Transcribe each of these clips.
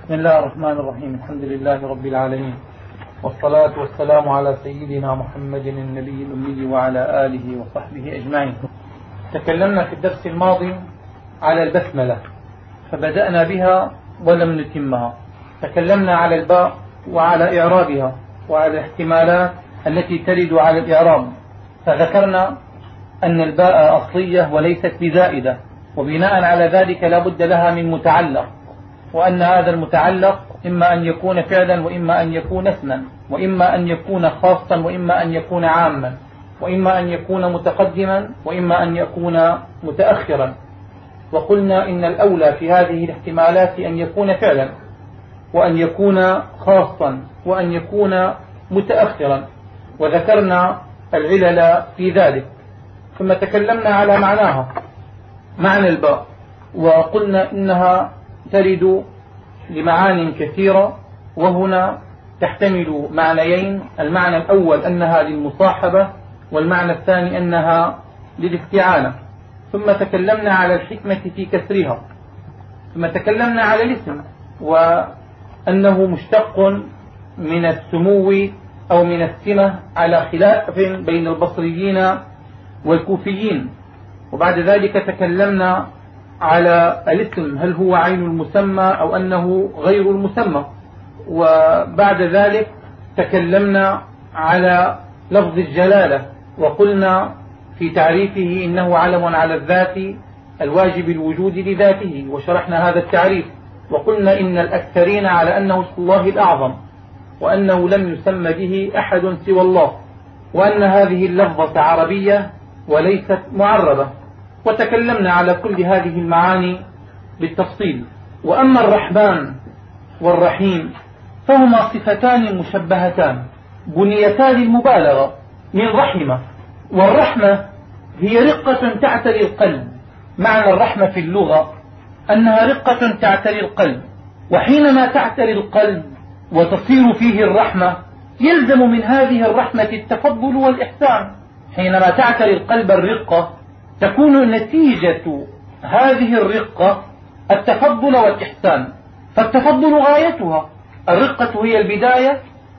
بسم الله الرحمن الرحيم. الحمد لله رب العالمين، والصلاة والسلام على سيدنا محمد النبي الأمي وعلى آله وصحبه أجمعين. تكلمنا في الدرس الماضي على البسملة فبدأنا بها ولم نتمها. تكلمنا على الباء وعلى إعرابها وعلى الاحتمالات التي ترد على الإعراب، فذكرنا أن الباء أصلية وليست بزائدة، وبناء على ذلك لا بد لها من متعلق، وأن هذا المتعلق إما أن يكون فعلا وإما أن يكون اسما، وإما أن يكون خاصا وإما أن يكون عاما، وإما أن يكون متقدما وإما أن يكون متأخرا. وقلنا إن الأولى في هذه الاحتمالات أن يكون فعلا، وأن يكون خاصا، وأن يكون متأخرا، وذكرنا العلل في ذلك. ثم تكلمنا على معناها، معنى الباء، وقلنا إنها ترد لمعان كثيرة، وهنا تحتمل معنيين: المعنى الأول أنها للمصاحبة، والمعنى الثاني أنها للاستعانة. ثم تكلمنا على الحكمة في كسرها. ثم تكلمنا على الاسم، وأنه مشتق من السمو أو من السمة على خلاف بين البصريين والكوفيين. وبعد ذلك تكلمنا على الاسم، هل هو عين المسمى أو أنه غير المسمى. وبعد ذلك تكلمنا على لفظ الجلالة، وقلنا في تعريفه إنه علم على الذات الواجب الوجود لذاته، وشرحنا هذا التعريف. وقلنا إن الأكثرين على أنه اسم الله الأعظم، وأنه لم يسمى به أحد سوى الله، وأن هذه اللفظة عربية وليست معربة. وتكلمنا على كل هذه المعاني بالتفصيل. وأما الرحمن والرحيم فهما صفتان مشبهتان بنيتان المبالغة من رحمة، والرحمة هي رقة تعتري القلب. معنى الرحمة في اللغة أنها رقة تعتري القلب، وحينما تعتري القلب وتصير فيه الرحمة يلزم من هذه الرحمة التفضل والإحسان. حينما تعتري القلب الرقة تكون نتيجة هذه الرقة التفضل والإحسان، فالتفضل غايتها، الرقة هي البداية،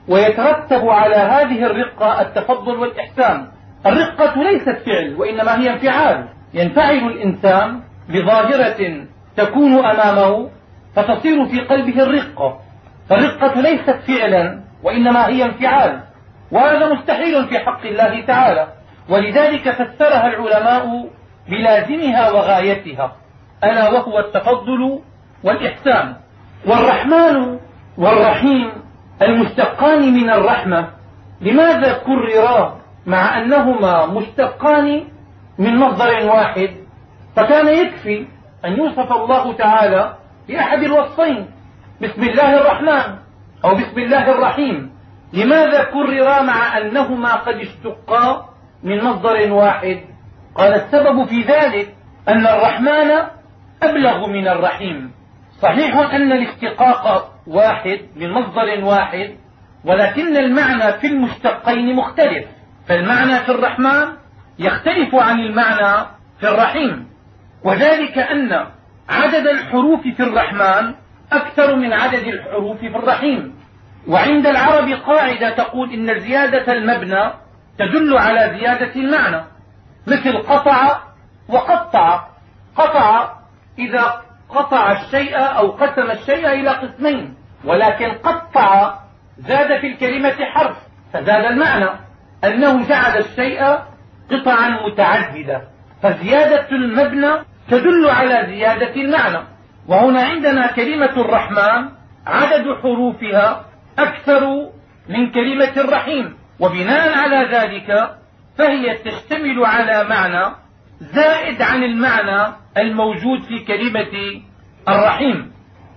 ويترتب على هذه الرقة التفضل والإحسان. الرقة ليست فعل وإنما هي انفعال، ينفعل الإنسان بظاهرة تكون أمامه فتصير في قلبه الرقة. فالرقة ليست فعلا وإنما هي انفعال، وهذا مستحيل في حق الله تعالى، ولذلك فسرها العلماء بلازمها وغايتها، ألا وهو التفضل والإحسان. والرحمن والرحيم المشتقان من الرحمة لماذا كررا مع أنهما مشتقان من مصدر واحد؟ فكان يكفي أن يوصف الله تعالى بأحد الوصفين، بسم الله الرحمن أو بسم الله الرحيم. لماذا كررا مع أنهما قد اشتقا من مصدر واحد؟ قال السبب في ذلك أن الرحمن أبلغ من الرحيم. صحيح أن الاشتقاق واحد من مصدر واحد، ولكن المعنى في المشتقين مختلف، فالمعنى في الرحمن يختلف عن المعنى في الرحيم، وذلك أن عدد الحروف في الرحمن أكثر من عدد الحروف في الرحيم. وعند العرب قاعدة تقول إن زيادة المبنى تدل على زيادة المعنى، مثل قطع وقطع. قطع إذا قطع الشيء أو قسم الشيء إلى قسمين، ولكن قطع زاد في الكلمة حرف فزاد المعنى، أنه جعل الشيء قطعا متعددة، فزيادة المبنى تدل على زيادة المعنى. وهنا عندنا كلمة الرحمن عدد حروفها أكثر من كلمة الرحيم، وبناء على ذلك فهي تشتمل على معنى زائد عن المعنى الموجود في كلمة الرحيم.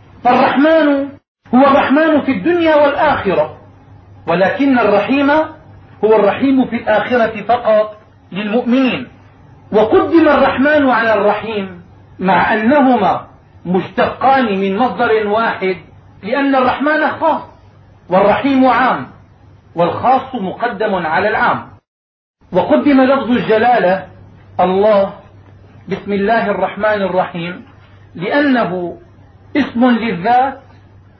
فالرحمن هو الرحمن في الدنيا والآخرة، ولكن الرحيم هو الرحيم في الآخرة فقط للمؤمنين. وقدم الرحمن على الرحيم مع أنهما مشتقان من مصدر واحد، لأن الرحمن خاص والرحيم عام، والخاص مقدم على العام. وقدم لفظ الجلالة الله بسم الله الرحمن الرحيم لأنه اسم للذات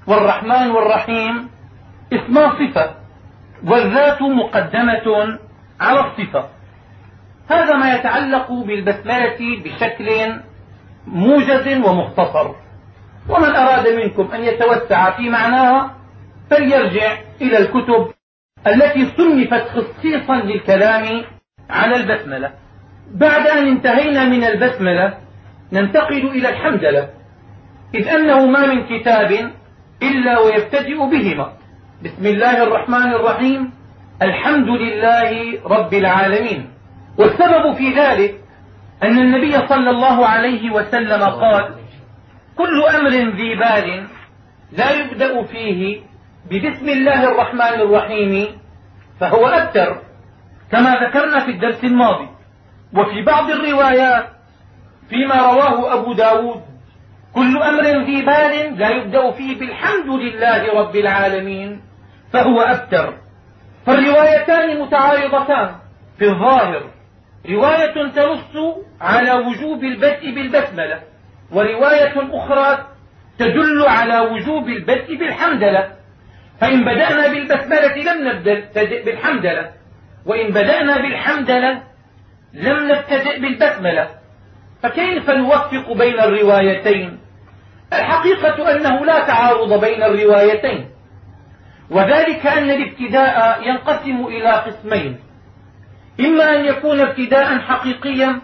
والرحمن والرحيم اسما صفة، والذات مقدمة على الصفة. هذا ما يتعلق بالبسملة بشكل موجز ومختصر، ومن أراد منكم أن يتوسع في معناها فليرجع إلى الكتب التي صنفت خصيصا للكلام على البسملة. بعد أن انتهينا من البسملة ننتقل إلى الحمدلة، إذ أنه ما من كتاب إلا ويبتدئ بهما: بسم الله الرحمن الرحيم، الحمد لله رب العالمين. والسبب في ذلك أن النبي صلى الله عليه وسلم قال: كل أمر ذي بال لا يبدأ فيه ببسم الله الرحمن الرحيم فهو أبتر، كما ذكرنا في الدرس الماضي. وفي بعض الروايات فيما رواه أبو داود: كل أمر ذي بال لا يبدأ فيه بالحمد لله رب العالمين فهو أبتر. فالروايتان متعارضتان في الظاهر، رواية تنص على وجوب البدء بالبسملة، ورواية أخرى تدل على وجوب البدء بالحمدلة. فإن بدأنا بالبسملة لم نبتدئ بالحمدلة، وإن بدأنا بالحمدلة لم نبتدئ بالبسملة، فكيف نوفق بين الروايتين؟ الحقيقة أنه لا تعارض بين الروايتين، وذلك أن الابتداء ينقسم إلى قسمين: إما أن يكون ابتداء حقيقيا،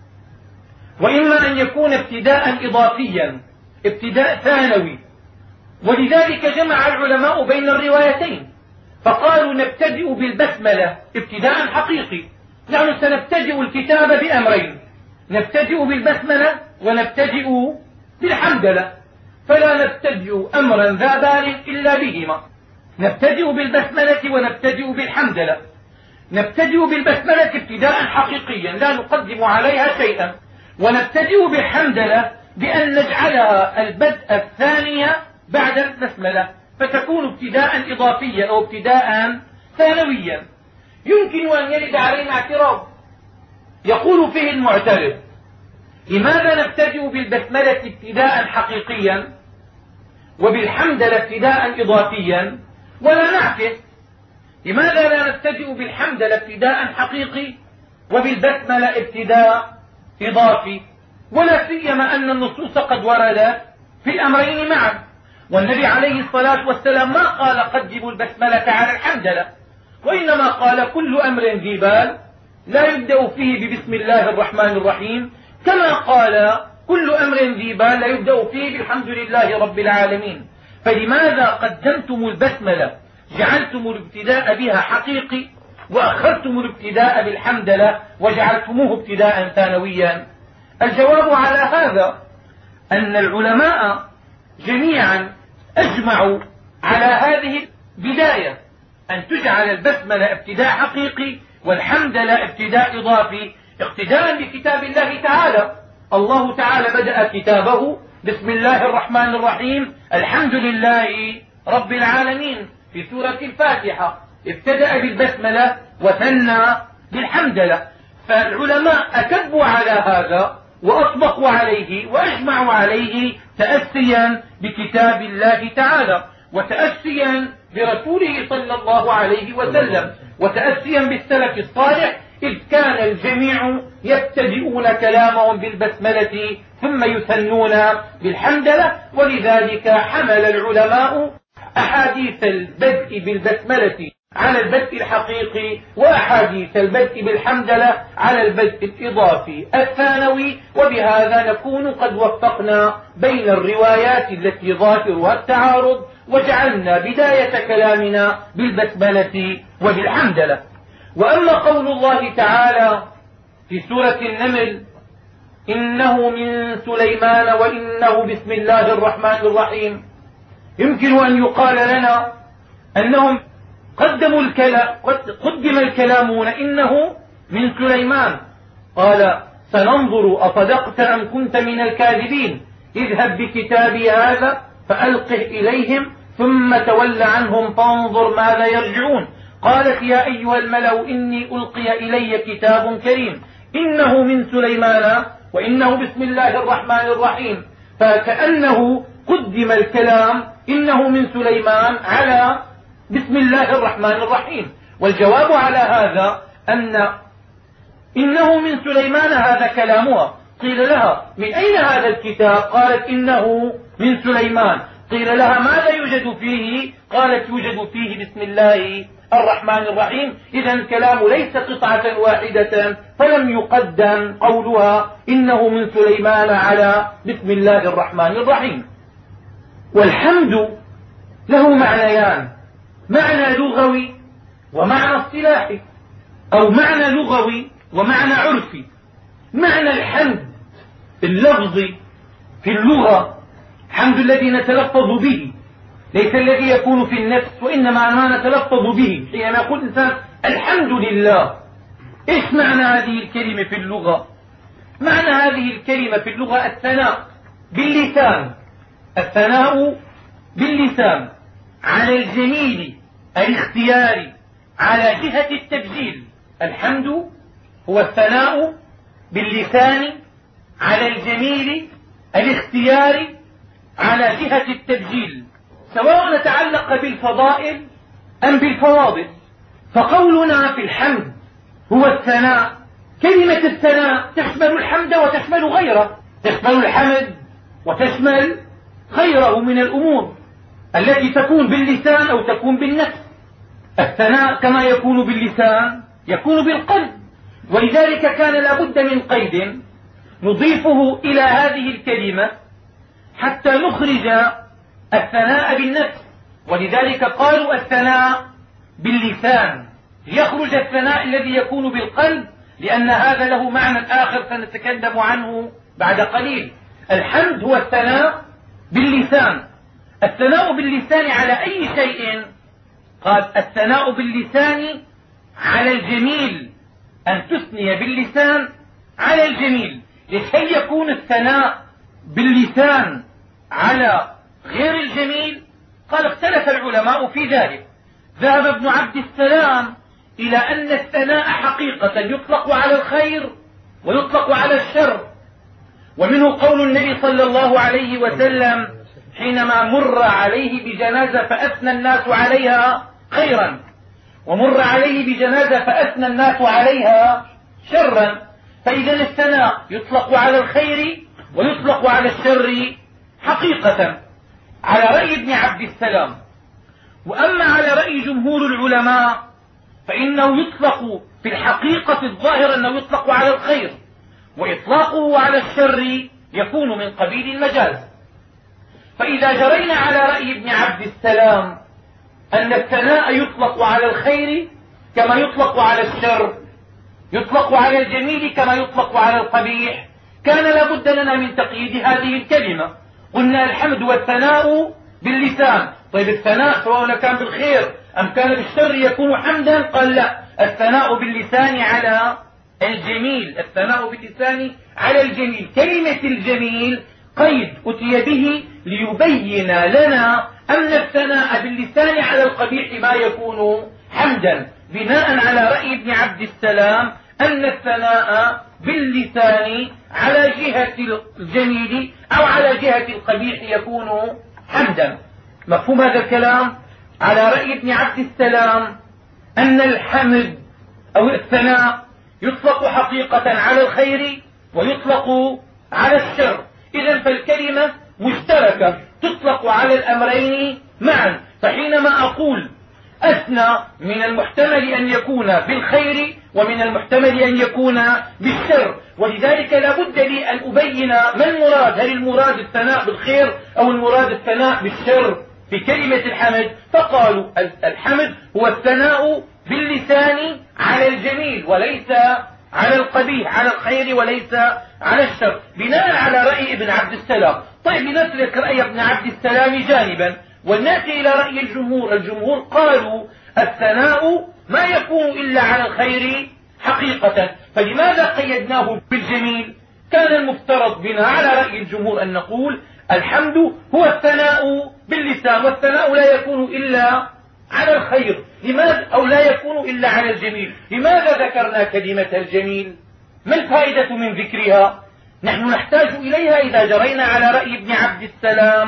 وإما أن يكون ابتداء إضافيا، ابتداء ثانوي. ولذلك جمع العلماء بين الروايتين فقالوا: نبتدئ بالبسملة ابتداء حقيقي، نحن سنبتدئ الكتاب بأمرين: نبتدئ بالبسملة ونبتدئ بالحمدلة، فلا نبتدئ أمرا ذا بال إلا بهما. نبتدئ بالبسملة ونبتدئ بالحمدلة. نبتدئ بالبسملة ابتداء حقيقيا لا نقدم عليها شيئا، ونبتدئ بالحمدلة بأن نجعلها البدء الثاني بعد البسملة، فتكون ابتداء إضافيا أو ابتداء ثانويا. يمكن أن يرد علينا اعتراض يقول فيه المعترض: لماذا نبتدئ بالبسملة ابتداء حقيقيا وبالحمدلة ابتداء إضافيا ولا نعكس؟ لماذا لا نبتدئ بالحمدلة ابتداء حقيقي وبالبسملة ابتداء إضافي؟ ولا سيما أن النصوص قد وردت في الأمرين معا، والنبي عليه الصلاة والسلام ما قال قدموا البسملة على الحمدلة، وإنما قال: كل أمر ذي بال لا يبدأ فيه ببسم الله الرحمن الرحيم، كما قال: كل أمر ذي بال لا يبدأ فيه بالحمد لله رب العالمين. فلماذا قدمتم البسملة، جعلتم الابتداء بها حقيقي، وأخرتم الابتداء بالحمدلة وجعلتموه ابتداء ثانويا؟ الجواب على هذا أن العلماء جميعا أجمعوا على هذه البداية، أن تجعل البسملة ابتداء حقيقي والحمدلة ابتداء إضافي، اقتداء بكتاب الله تعالى. الله تعالى بدأ كتابه بسم الله الرحمن الرحيم، الحمد لله رب العالمين، في سورة الفاتحة ابتدأ بالبسملة وثنى بالحمدلة. فالعلماء أكبوا على هذا وأطبقوا عليه وأجمعوا عليه تأسيا بكتاب الله تعالى، وتأسيا برسوله صلى الله عليه وسلم، وتأسيا بالسلف الصالح، إذ كان الجميع يبتدئون كلامهم بالبسملة ثم يثنون بالحمدلة. ولذلك حمل العلماء أحاديث البدء بالبسملة على البدء الحقيقي، وأحاديث البدء بالحمدلة على البدء الإضافي الثانوي. وبهذا نكون قد وفقنا بين الروايات التي ظاهرها التعارض، وجعلنا بداية كلامنا بالبسملة وبالحمدلة. وأما قول الله تعالى في سورة النمل: إنه من سليمان وإنه بسم الله الرحمن الرحيم، يمكن أن يقال لنا أنهم قدم الكلام إنه من سليمان. قال: سننظر أصدقت أم كنت من الكاذبين، اذهب بكتابي هذا فألقه إليهم ثم تول عنهم فانظر ماذا يرجعون. قالت: يا أيها الملأ إني ألقي إلي كتاب كريم إنه من سليمان وإنه بسم الله الرحمن الرحيم. فكأنه قدم الكلام إنه من سليمان على بسم الله الرحمن الرحيم. والجواب على هذا أن إنه من سليمان هذا كلامها. قيل لها من أين هذا الكتاب؟ قالت إنه من سليمان. قيل لها ماذا يوجد فيه؟ قالت يوجد فيه بسم الله الرحمن الرحيم. إذا الكلام ليس قطعة واحدة، فلم يقدم قولها إنه من سليمان على بسم الله الرحمن الرحيم. والحمد له معنيان: معنى لغوي ومعنى اصطلاحي، أو معنى لغوي ومعنى عرفي. معنى الحمد اللفظي في اللغة الحمد الذي نتلفظ به، ليس الذي يكون في النفس، وإنما ما نتلفظ به حينما يقول الإنسان الحمد لله. إيش معنى هذه الكلمة في اللغة؟ معنى هذه الكلمة في اللغة الثناء باللسان، الثناء باللسان على الجميل الاختياري على جهة التبجيل. الحمد هو الثناء باللسان على الجميل الاختياري على جهة التبجيل، سواء نتعلق بالفضائل أم بالفواضل. فقولنا في الحمد هو الثناء، كلمة الثناء تشمل الحمد وتشمل غيره، تشمل الحمد وتشمل غيره من الأمور التي تكون باللسان أو تكون بالنفس. الثناء كما يكون باللسان يكون بالقلب، ولذلك كان لابد من قيد نضيفه إلى هذه الكلمة حتى نخرج الثناء بالنفس. ولذلك قالوا الثناء باللسان ليخرج الثناء الذي يكون بالقلب، لأن هذا له معنى آخر سنتكلم عنه بعد قليل. الحمد هو الثناء باللسان. الثناء باللسان على أي شيء؟ قال الثناء باللسان على الجميل، أن تثني باللسان على الجميل. لكي يكون الثناء باللسان على غير الجميل، قال اختلف العلماء في ذلك. ذهب ابن عبد السلام إلى أن الثناء حقيقة يطلق على الخير ويطلق على الشر، ومنه قول النبي صلى الله عليه وسلم حينما مر عليه بجنازة فأثنى الناس عليها خيرا، ومر عليه بجنازة فأثنى الناس عليها شرا. فإذا الثناء يطلق على الخير ويطلق على الشر حقيقة على رأي ابن عبد السلام. وأما على رأي جمهور العلماء فإنه يطلق في الحقيقة الظاهرة أنه يطلق على الخير، وإطلاقه على الشر يكون من قبيل المجاز. فإذا جرينا على رأي ابن عبد السلام أن الثناء يطلق على الخير كما يطلق على الشر، يطلق على الجميل كما يطلق على القبيح، كان لابد لنا من تقييد هذه الكلمة. قلنا الحمد والثناء باللسان. طيب الثناء سواء كان بالخير أم كان بالشر يكون حمدا؟ قال لا، الثناء باللسان على الجميل، الثناء باللسان على الجميل. كلمة الجميل قيد أتي به ليبين لنا أن الثناء باللسان على القبيح ما يكون حمدا، بناء على رأي ابن عبد السلام أن الثناء باللسان على جهة الجميل أو على جهة القبيح يكون حمدا. مفهوم هذا الكلام؟ على رأي ابن عبد السلام أن الحمد أو الثناء يطلق حقيقة على الخير ويطلق على الشر. إذن فالكلمة مشتركة تطلق على الأمرين معا. فحينما أقول أثنى من المحتمل أن يكون بالخير ومن المحتمل أن يكون بالشر، ولذلك لا بد لي أن أبين ما المراد، هل المراد الثناء بالخير أو المراد الثناء بالشر في كلمة الحمد. فقالوا الحمد هو الثناء باللسان على الجميل وليس على القبيح، على الخير وليس على الشر، بناء على رأي ابن عبد السلام. طيب لنترك رأي ابن عبد السلام جانبا ونأتي إلى رأي الجمهور. الجمهور قالوا الثناء ما يكون إلا على الخير حقيقة، فلماذا قيدناه بالجميل؟ كان المفترض بنا على رأي الجمهور أن نقول الحمد هو الثناء باللسان، والثناء لا يكون إلا على الخير. لماذا؟ أو لا يكون إلا على الجميل. لماذا ذكرنا كلمة الجميل؟ ما الفائدة من ذكرها؟ نحن نحتاج إليها إذا جرينا على رأي ابن عبد السلام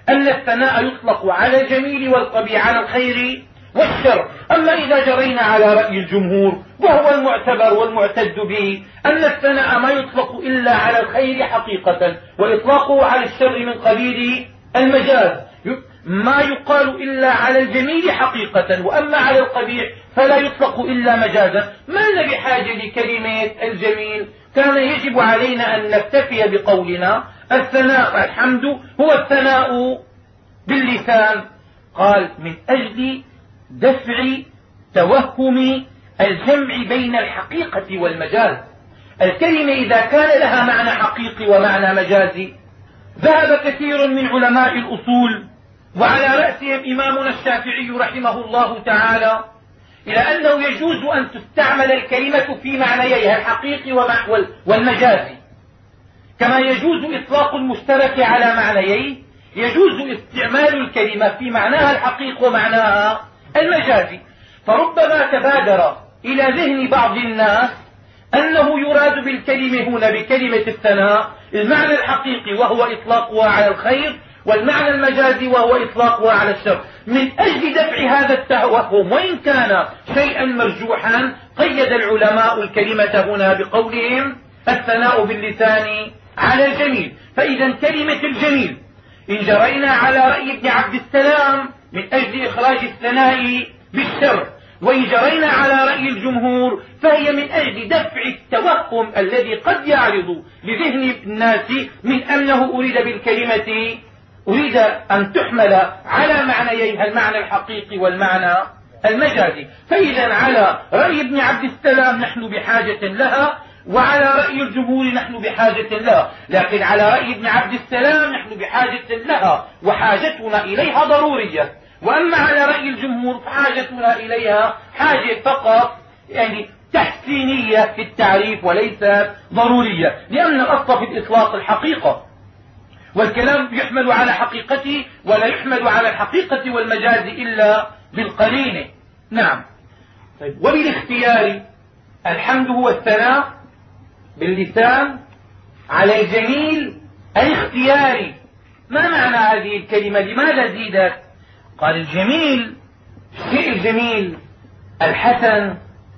أن الثناء يطلق على الجميل والقبيح، على الخير والشر. أما إذا جرينا على رأي الجمهور وهو المعتبر والمعتد به، أن الثناء ما يطلق إلا على الخير حقيقة، وإطلاقه على الشر من قبيل المجاز. ما يقال إلا على الجميل حقيقة، وأما على القبيح فلا يطلق إلا مجازا. ما لنا بحاجة لكلمة الجميل، كان يجب علينا أن نكتفي بقولنا الثناء الحمد هو الثناء باللسان. قال من أجل دفع توهم الجمع بين الحقيقة والمجاز. الكلمة إذا كان لها معنى حقيقي ومعنى مجازي، ذهب كثير من علماء الأصول وعلى رأسهم إمامنا الشافعي رحمه الله تعالى إلى أنه يجوز أن تستعمل الكلمة في معنييها الحقيقي والمجازي، كما يجوز إطلاق المشترك على معنييه، يجوز استعمال الكلمة في معناها الحقيقي ومعناها المجازي. فربما تبادر إلى ذهن بعض الناس أنه يراد بالكلمة هنا بكلمة الثناء المعنى الحقيقي وهو إطلاقها على الخير، والمعنى المجازي وهو إطلاقها على الشر. من أجل دفع هذا التوهم وإن كان شيئا مرجوحا، قيد العلماء الكلمة هنا بقولهم الثناء باللسان على الجميل. فإذا كلمة الجميل إن جرينا على رأي ابن عبد السلام من أجل إخراج الثناء بالشر، وإن جرينا على رأي الجمهور فهي من أجل دفع التوهم الذي قد يعرض لذهن الناس من أنه أريد أن تحمل على معنييها المعنى الحقيقي والمعنى المجازي. فإذا على رأي ابن عبد السلام نحن بحاجة لها، وعلى رأي الجمهور نحن بحاجة لها، لكن على رأي ابن عبد السلام نحن بحاجة لها وحاجتنا إليها ضرورية، وأما على رأي الجمهور فحاجتنا إليها حاجة فقط يعني تحسينية في التعريف وليست ضرورية، لأن الأصل في الإطلاق الحقيقة، والكلام يحمل على حقيقته ولا يحمل على الحقيقة والمجاز إلا بالقرينة. نعم. طيب، وبالاختيار الحمد هو الثناء باللسان على الجميل الاختياري. ما معنى هذه الكلمة؟ لماذا زيدت؟ قال الجميل، الشيء الجميل الحسن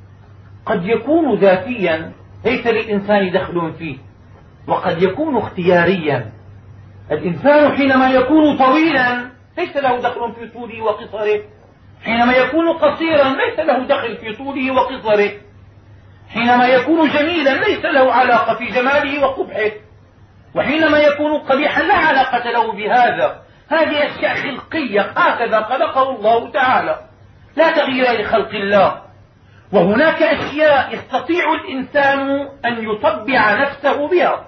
قد يكون ذاتيا ليس للإنسان دخل فيه، وقد يكون اختياريا. الإنسان حينما يكون طويلا ليس له دخل في طوله وقصره، حينما يكون قصيرا ليس له دخل في طوله وقصره، حينما يكون جميلا ليس له علاقة في جماله وقبحه، وحينما يكون قبيحا لا علاقة له بهذا. هذه أشياء خلقية، هكذا خلقه الله تعالى، لا تغيير لخلق الله. وهناك أشياء يستطيع الإنسان أن يطبع نفسه بها،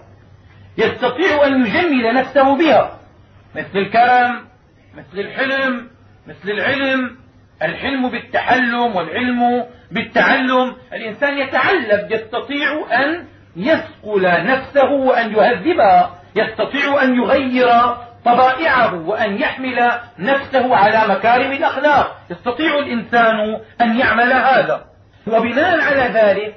يستطيع أن يجمل نفسه بها، مثل الكرم، مثل الحلم، مثل العلم. الحلم بالتحلم والعلم بالتعلم. الإنسان يتعلم، يستطيع أن يصقل نفسه وأن يهذبها، يستطيع أن يغير طبائعه وأن يحمل نفسه على مكارم الأخلاق، يستطيع الإنسان أن يعمل هذا. وبناء على ذلك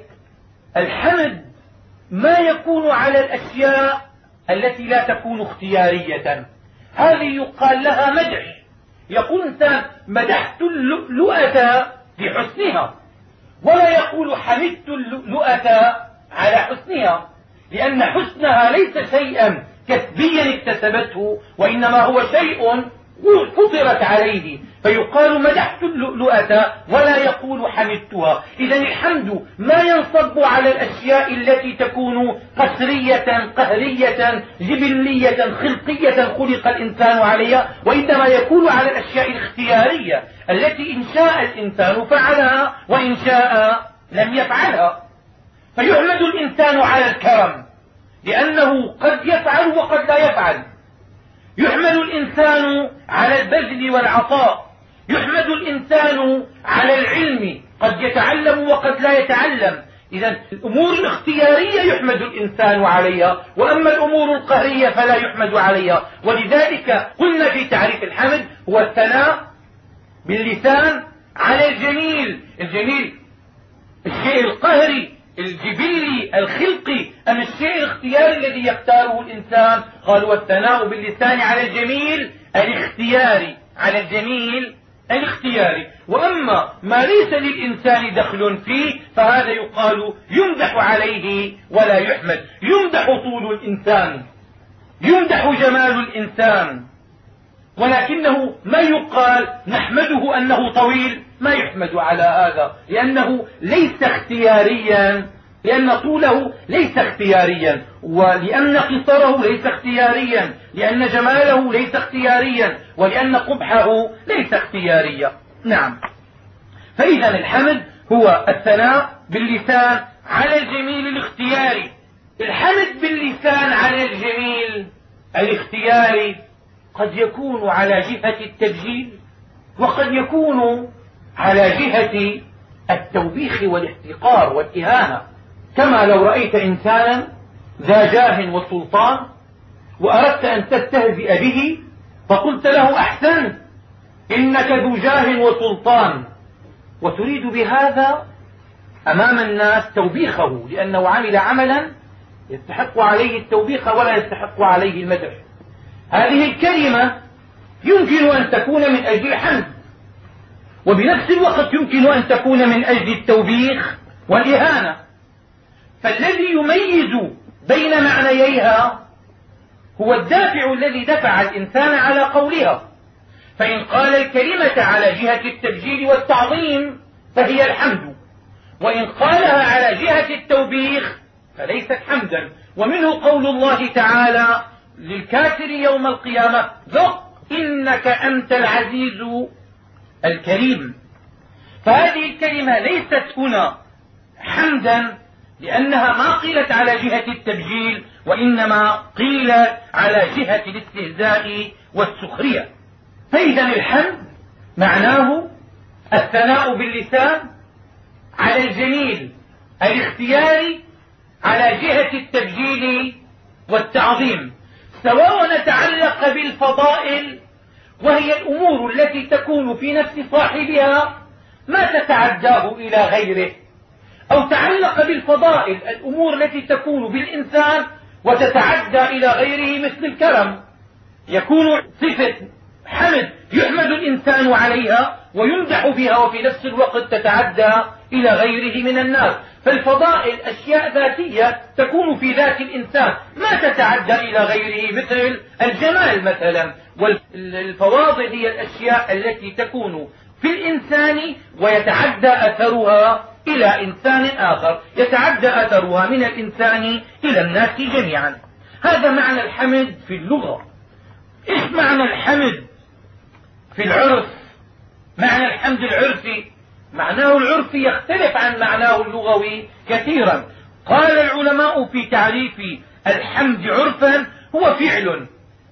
الحمد ما يكون على الأشياء التي لا تكون اختيارية، هذه يقال لها مدح. يقول إنسان مدحت اللؤلؤة لحسنها، ولا يقول حمدت اللؤلؤة على حسنها، لأن حسنها ليس شيئا كسبيا اكتسبته، وإنما هو شيء فطرت عليه، فيقال مدحت اللؤلؤة ولا يقول حمدتها. إذا الحمد ما ينصب على الأشياء التي تكون قسرية قهرية جبلية خلقية خلق الإنسان عليها، وإنما يكون على الأشياء الاختيارية التي إن شاء الإنسان فعلها وإن شاء لم يفعلها. فيحمد الإنسان على الكرم لأنه قد يفعل وقد لا يفعل، يحمد الإنسان على البذل والعطاء، يحمد الإنسان على العلم، قد يتعلم وقد لا يتعلم. إذا الأمور الاختيارية يحمد الإنسان عليها، وأما الأمور القهرية فلا يحمد عليها. ولذلك قلنا في تعريف الحمد هو الثناء باللسان على الجميل. الجميل الشيء القهري الجبلي الخلقي أم الشيء الاختياري الذي يختاره الإنسان؟ قالوا والثناء باللسان على الجميل الاختياري، على الجميل الاختياري. وأما ما ليس للإنسان دخل فيه فهذا يقال يمدح عليه ولا يحمد. يمدح طول الإنسان، يمدح جمال الإنسان، ولكنه ما يقال نحمده أنه طويل، ما يحمد على هذا، لأنه ليس اختياريا، لأن طوله ليس اختياريا، ولأن قصره ليس اختياريا، لأن جماله ليس اختياريا، ولأن قبحه ليس اختياريا. نعم. فإذا الحمد هو الثناء باللسان على الجميل الاختياري. الحمد باللسان على الجميل الاختياري قد يكون على جهة التبجيل، وقد يكون على جهة التوبيخ والاحتقار والإهانة. كما لو رأيت إنسانا ذا جاه وسلطان وأردت أن تستهزئ به فقلت له أحسنت إنك ذو جاه وسلطان، وتريد بهذا أمام الناس توبيخه لأنه عمل عملا يستحق عليه التوبيخ ولا يستحق عليه المدح. هذه الكلمة يمكن أن تكون من أجل الحمد، وبنفس الوقت يمكن أن تكون من أجل التوبيخ والإهانة. فالذي يميز بين معنييها هو الدافع الذي دفع الإنسان على قولها. فإن قال الكلمة على جهة التبجيل والتعظيم فهي الحمد، وإن قالها على جهة التوبيخ فليست حمدا. ومنه قول الله تعالى للكافر يوم القيامة ذق إنك أنت العزيز الكريم. فهذه الكلمة ليست هنا حمدا لأنها ما قيلت على جهة التبجيل، وإنما قيل على جهة الاستهزاء والسخرية. فإذا الحمد معناه الثناء باللسان على الجميل الاختياري على جهة التبجيل والتعظيم، سواء تعلق بالفضائل وهي الأمور التي تكون في نفس صاحبها ما تتعداه إلى غيره، أو تعلق بالفضائل الأمور التي تكون بالإنسان وتتعدى إلى غيره مثل الكرم. يكون صفة حمد يحمد الإنسان عليها ويمدح بها، وفي نفس الوقت تتعدى إلى غيره من الناس. فالفضائل أشياء ذاتية تكون في ذات الإنسان ما تتعدى إلى غيره مثل الجمال مثلا. والفواضل هي الأشياء التي تكون في الإنسان ويتعدى أثرها إلى إنسان آخر، يتعدى أثرها من الإنسان إلى الناس جميعا. هذا معنى الحمد في اللغة. إيش معنى الحمد في العرف؟ معنى الحمد العرفي معناه العرفي يختلف عن معناه اللغوي كثيرا. قال العلماء في تعريف الحمد عرفا هو فعل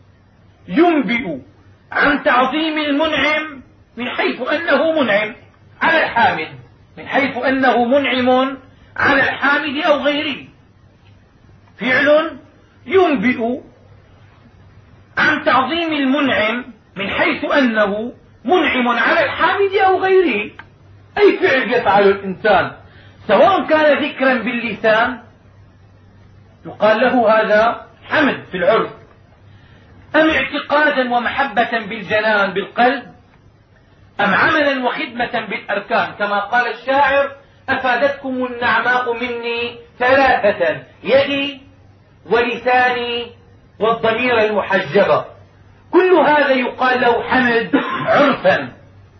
ينبئ عن تعظيم المنعم من حيث أنه منعم على الحامد، من حيث أنه منعم على الحامد أو غيره. فعل ينبئ عن تعظيم المنعم من حيث أنه منعم على الحامد أو غيره. أي فعل يفعل الإنسان سواء كان ذكرا باللسان يقال له هذا حمد في العرف، أم اعتقادا ومحبة بالجنان بالقلب، أم عملا وخدمة بالأركان. كما قال الشاعر أفادتكم النعماء مني ثلاثة يدي ولساني والضمير المحجبة. كل هذا يقال له حمد عرفا.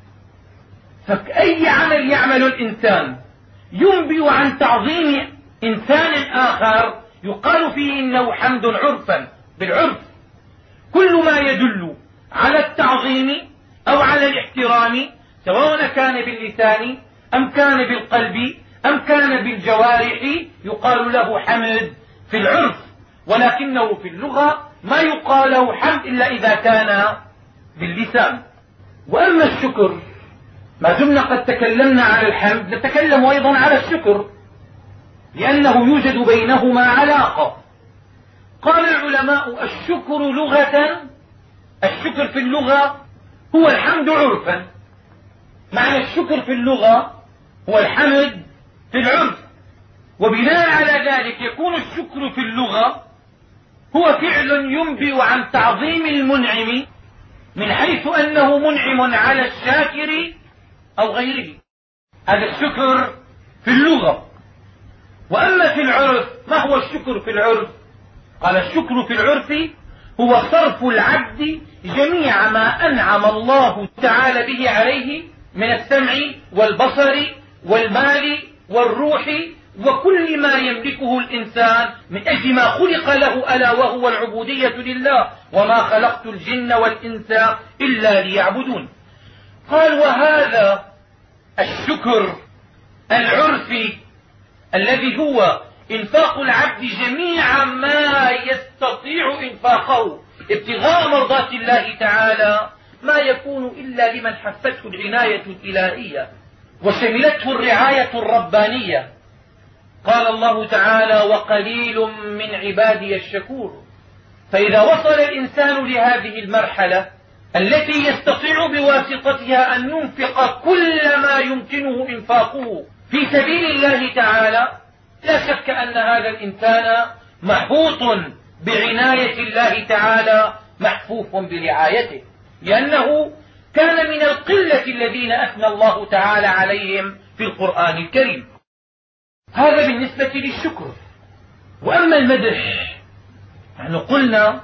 فأي عمل يعمل الإنسان ينبئ عن تعظيم إنسان آخر يقال فيه إنه حمد عرفا بالعرف. كل ما يدل على التعظيم أو على الاحترام سواء كان باللسان أم كان بالقلب أم كان بالجوارح يقال له حمد في العرف، ولكنه في اللغة ما يقال له حمد إلا إذا كان باللسان. وأما الشكر ما دمنا قد تكلمنا على الحمد نتكلم أيضا على الشكر لأنه يوجد بينهما علاقة. قال العلماء الشكر لغة، الشكر في اللغة هو الحمد عرفا. معنى الشكر في اللغة هو الحمد في العرف. وبناء على ذلك يكون الشكر في اللغة هو فعل ينبئ عن تعظيم المنعم من حيث أنه منعم على الشاكر أو غيره. هذا الشكر في اللغة. وأما في العرف، ما هو الشكر في العرف؟ قال الشكر في العرف هو صرف العبد جميع ما أنعم الله تعالى به عليه من السمع والبصر والمال والروح وكل ما يملكه الإنسان من أجل ما خلق له، ألا وهو العبودية لله، وما خلقت الجن والإنس إلا ليعبدون. قال وهذا الشكر العرفي الذي هو إنفاق العبد جميع ما يستطيع إنفاقه ابتغاء مرضات الله تعالى ما يكون إلا لمن حفته العناية الإلهية وشملته الرعاية الربانية. قال الله تعالى وقليل من عبادي الشكور. فإذا وصل الإنسان لهذه المرحلة التي يستطيع بواسطتها أن ينفق كل ما يمكنه إنفاقه في سبيل الله تعالى، لا شك أن هذا الإنسان محوط بعناية الله تعالى محفوف برعايته، لأنه كان من القلة الذين أثنى الله تعالى عليهم في القرآن الكريم. هذا بالنسبة للشكر. وأما المدح، نحن قلنا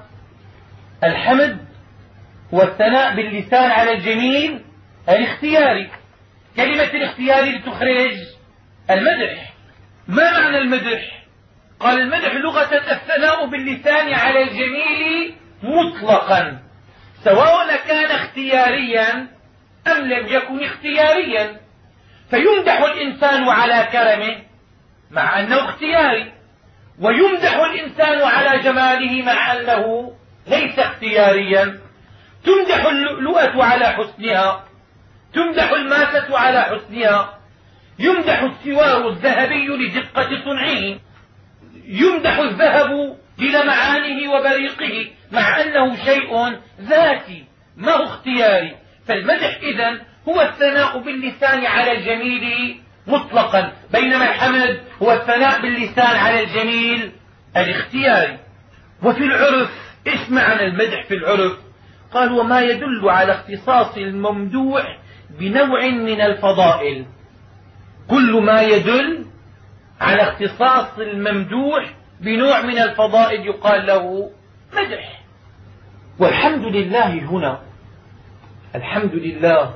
الحمد هو الثناء باللسان على الجميل الاختياري. كلمة الاختياري لتخرج المدح. ما معنى المدح؟ قال المدح لغة الثناء باللسان على الجميل مطلقا، سواء كان اختياريا أم لم يكن اختياريا. فيمدح الإنسان على كرمه مع أنه اختياري، ويمدح الإنسان على جماله مع أنه ليس اختياريا. تمدح اللؤلؤة على حسنها، تمدح الماسة على حسنها، يمدح السوار الذهبي لدقة صنعه، يمدح الذهب للمعانه وبريقه مع أنه شيء ذاتي ما هو اختياري. فالمدح إذن هو الثناء باللسان على الجميل مطلقا، بينما الحمد هو الثناء باللسان على الجميل الاختياري. وفي العرف إيش معنى المدح في العرف؟ قال وما يدل على اختصاص الممدوح بنوع من الفضائل. كل ما يدل على اختصاص الممدوح بنوع من الفضائل يقال له مدح. والحمد لله هنا، الحمد لله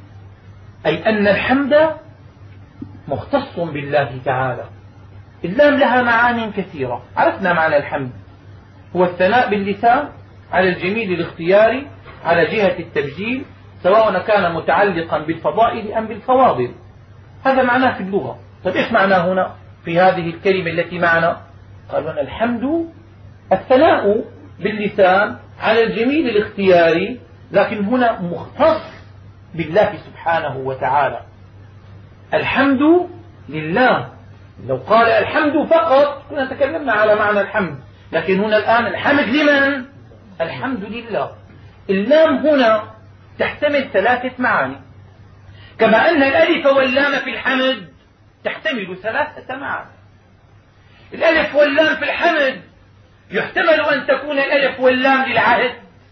أي أن الحمد مختص بالله تعالى. اللام لها معاني كثيرة. عرفنا معنى الحمد هو الثناء باللسان على الجميل الاختياري على جهة التبجيل، سواء كان متعلقا بالفضائل أم بالفواضل. هذا معناه في اللغة. طيب إيش معناه هنا في هذه الكلمة التي معنا؟ قالوا أن الحمد الثناء باللسان على الجميل الاختياري، لكن هنا مختص بالله سبحانه وتعالى. الحمد لله. لو قال الحمد فقط كنا تكلمنا على معنى الحمد، لكن هنا الآن الحمد لمن؟ الحمد لله. اللام هنا تحتمل ثلاثة معاني، كما أن الألف واللام في الحمد تحتمل ثلاثة معاني. الألف واللام في الحمد يحتمل أن تكون الألف واللام للعهد،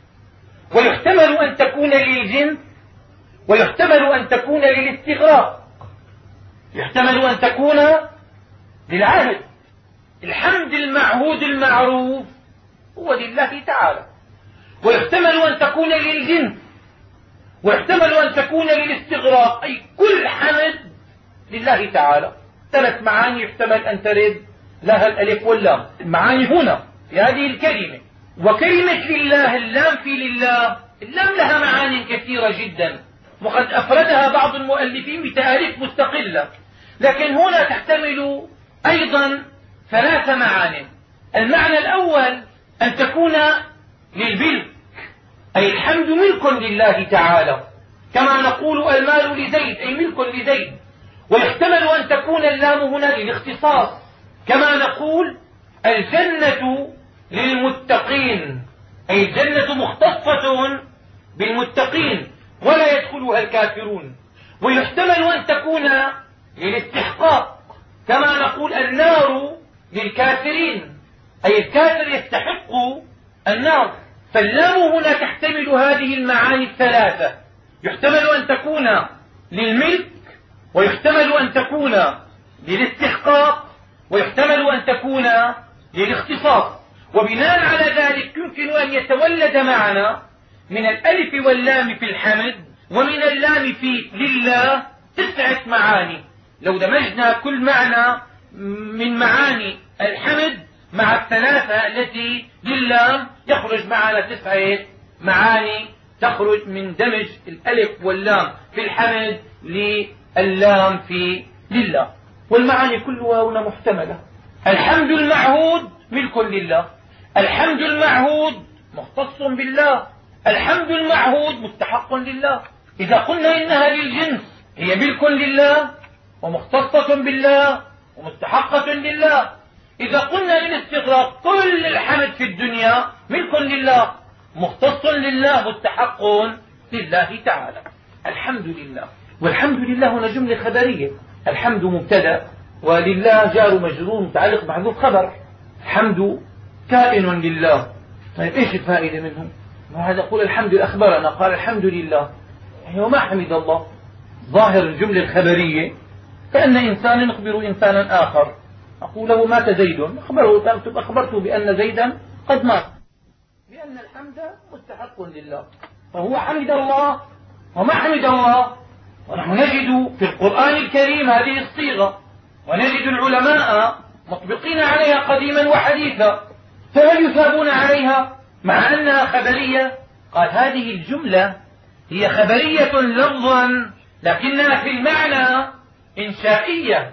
ويحتمل أن تكون للجنس، ويحتمل أن تكون للاستغراق. يحتمل أن تكون للعهد. الحمد المعهود المعروف هو لله تعالى، ويحتمل أن تكون للجنس، ويحتمل أن تكون للاستغراق، أي كل حمد لله تعالى. ثلاث معاني يحتمل أن ترد لها الألف واللام. المعاني هنا في هذه الكلمة. وكلمة لله، اللام في لله، اللام لها معاني كثيرة جدا، وقد أفردها بعض المؤلفين بتعريف مستقلة، لكن هنا تحتمل أيضا ثلاث معاني. المعنى الأول أن تكون للملك، أي الحمد ملك لله تعالى، كما نقول المال لزيد أي ملك لزيد. ويحتمل أن تكون اللام هنا للاختصاص، كما نقول الجنة للمتقين، أي الجنة مختصة بالمتقين ولا يدخلها الكافرون. ويحتمل أن تكون للاستحقاق، كما نقول النار للكافرين، أي الكافر يستحق النار. فاللام هنا تحتمل هذه المعاني الثلاثة، يحتمل أن تكون للملك، ويحتمل أن تكون للاستحقاق، ويحتمل أن تكون للاختصاص. وبناء على ذلك يمكن أن يتولد معنا من الألف واللام في الحمد ومن اللام في لله 9 معاني. لو دمجنا كل معنى من معاني الحمد مع الثلاثة التي لله يخرج معنا 9 معاني تخرج من دمج الألف واللام في الحمد لللام في لله. والمعاني كلها هنا محتملة. الحمد المعهود ملك لله، الحمد المعهود مختص بالله، الحمد المعهود مستحق لله. إذا قلنا إنها للجنس هي ملك لله ومختصة بالله ومستحقة لله. إذا قلنا للاستغراق كل الحمد في الدنيا ملك لله مختص لله مستحق لله تعالى. الحمد لله. والحمد لله هنا جملة خبرية، الحمد مبتدأ ولله جار مجرور متعلق بمحذوف خبر. الحمد كائن لله. طيب ايش الفائدة منه؟ هذا يقول الحمد أخبرنا قال الحمد لله، يعني وما حمد الله. ظاهر الجملة الخبرية كأن إنسانا يخبر إنسانا آخر، أقول له مات زيد، أخبرته بأن زيدا قد مات، لأن الحمد مستحق لله. فهو حمد الله وما حمد الله. ونحن نجد في القرآن الكريم هذه الصيغة، ونجد العلماء مطبقين عليها قديما وحديثا، فهل يثابون عليها مع أنها خبرية؟ قال هذه الجملة هي خبرية لفظا لكنها في المعنى إنشائية،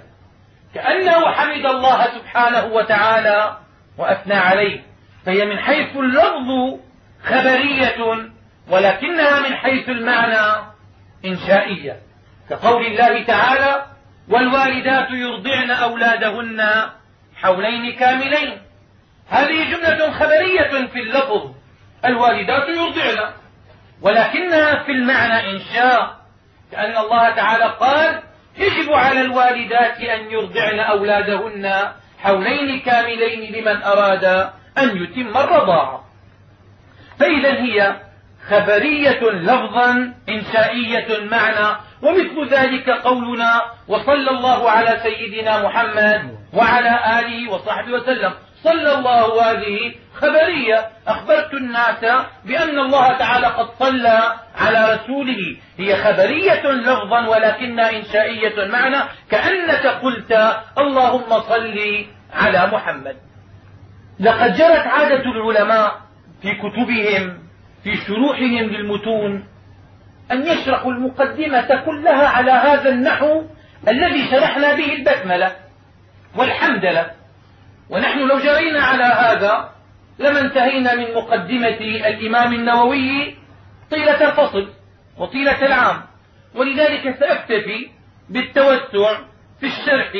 كأنه حمد الله سبحانه وتعالى وأثنى عليه. فهي من حيث اللفظ خبرية ولكنها من حيث المعنى إنشائية، كقول الله تعالى والوالدات يرضعن أولادهن حولين كاملين. هذه جملة خبرية في اللفظ، الوالدات يرضعن، ولكنها في المعنى إنشاء، كأن الله تعالى قال يجب على الوالدات أن يرضعن أولادهن حولين كاملين لمن أراد أن يتم الرضاعة. فإذا هي خبرية لفظا إنشائية معنى. ومثل ذلك قولنا وصلى الله على سيدنا محمد وعلى آله وصحبه وسلم. صلى الله هذه خبرية، أخبرت الناس بأن الله تعالى قد صلى على رسوله. هي خبرية لفظا ولكنها إنشائية معنى، كأنك قلت اللهم صل على محمد. لقد جرت عادة العلماء في كتبهم في شروحهم للمتون أن يشرحوا المقدمة كلها على هذا النحو الذي شرحنا به البسملة والحمدلة. ونحن لو جرينا على هذا لما انتهينا من مقدمة الإمام النووي طيلة الفصل وطيلة العام. ولذلك سأكتفي بالتوسع في الشرح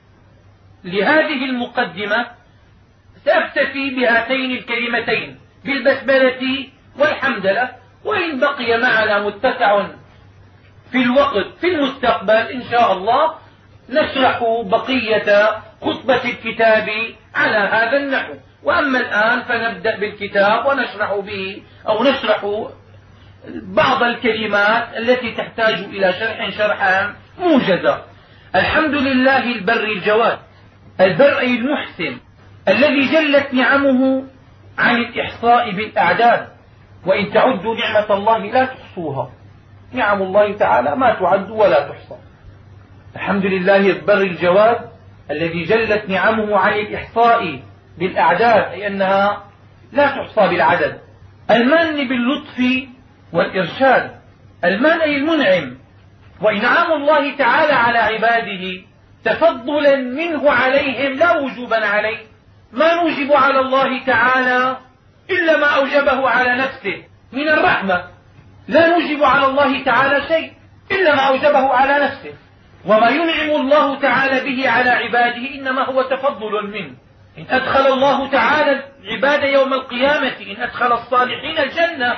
لهذه المقدمة، سأكتفي بهاتين الكلمتين بالبسملة والحمدلة، وإن بقي معنا متسع في الوقت في المستقبل إن شاء الله نشرح بقية خطبة الكتاب على هذا النحو. وأما الآن فنبدأ بالكتاب ونشرح به أو نشرح بعض الكلمات التي تحتاج إلى شرح شرحا موجزا. الحمد لله البر الجواد، البر أي المحسن الذي جلت نعمه عن الإحصاء بالأعداد، وإن تعدوا نعمة الله لا تحصوها. نعم الله تعالى ما تعد ولا تحصى. الحمد لله البر الجواد الذي جلت نعمه عن الإحصاء بالأعداد، أي أنها لا تحصى بالعدد. المان باللطف والإرشاد، المان أي المنعم، وإنعام الله تعالى على عباده تفضلا منه عليهم لا وجوبا عليه. ما نوجب على الله تعالى إلا ما أوجبه على نفسه من الرحمة، لا نوجب على الله تعالى شيء إلا ما أوجبه على نفسه. وما ينعم الله تعالى به على عباده إنما هو تفضل منه. إن أدخل الله تعالى العباد يوم القيامة، إن أدخل الصالحين الجنة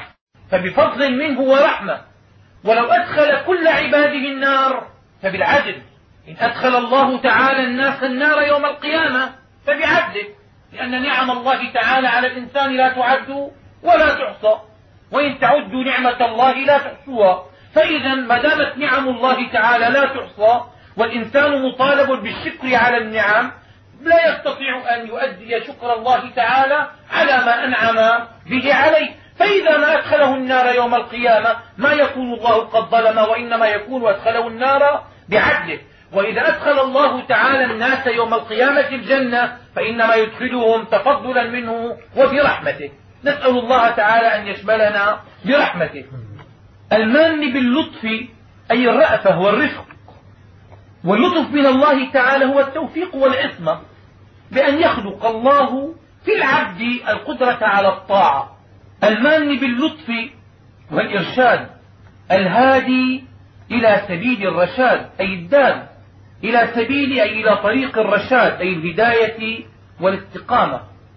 فبفضل منه ورحمة، ولو أدخل كل عباده النار فبالعدل. إن أدخل الله تعالى الناس النار يوم القيامة فبعدله، لأن نعم الله تعالى على الإنسان لا تعد ولا تحصى، وإن تعدوا نعمة الله لا تحصوها. فإذا ما دامت نعم الله تعالى لا تحصى والإنسان مطالب بالشكر على النعم، لا يستطيع أن يؤدي شكر الله تعالى على ما أنعم به عليه. فإذا ما أدخله النار يوم القيامة ما يكون الله قد ظلم، وإنما يكون أدخله النار بعدله. وإذا أدخل الله تعالى الناس يوم القيامة الجنة فإنما يدخلهم تفضلا منه وبرحمته. نسأل الله تعالى أن يشملنا برحمته. المان باللطف أي الرأفة والرفق، واللطف من الله تعالى هو التوفيق والعصمة، بأن يخلق الله في العبد القدرة على الطاعة. المان باللطف والإرشاد الهادي إلى سبيل الرشاد، أي الدال إلى سبيل أي إلى طريق الرشاد، أي الهداية والاستقامة.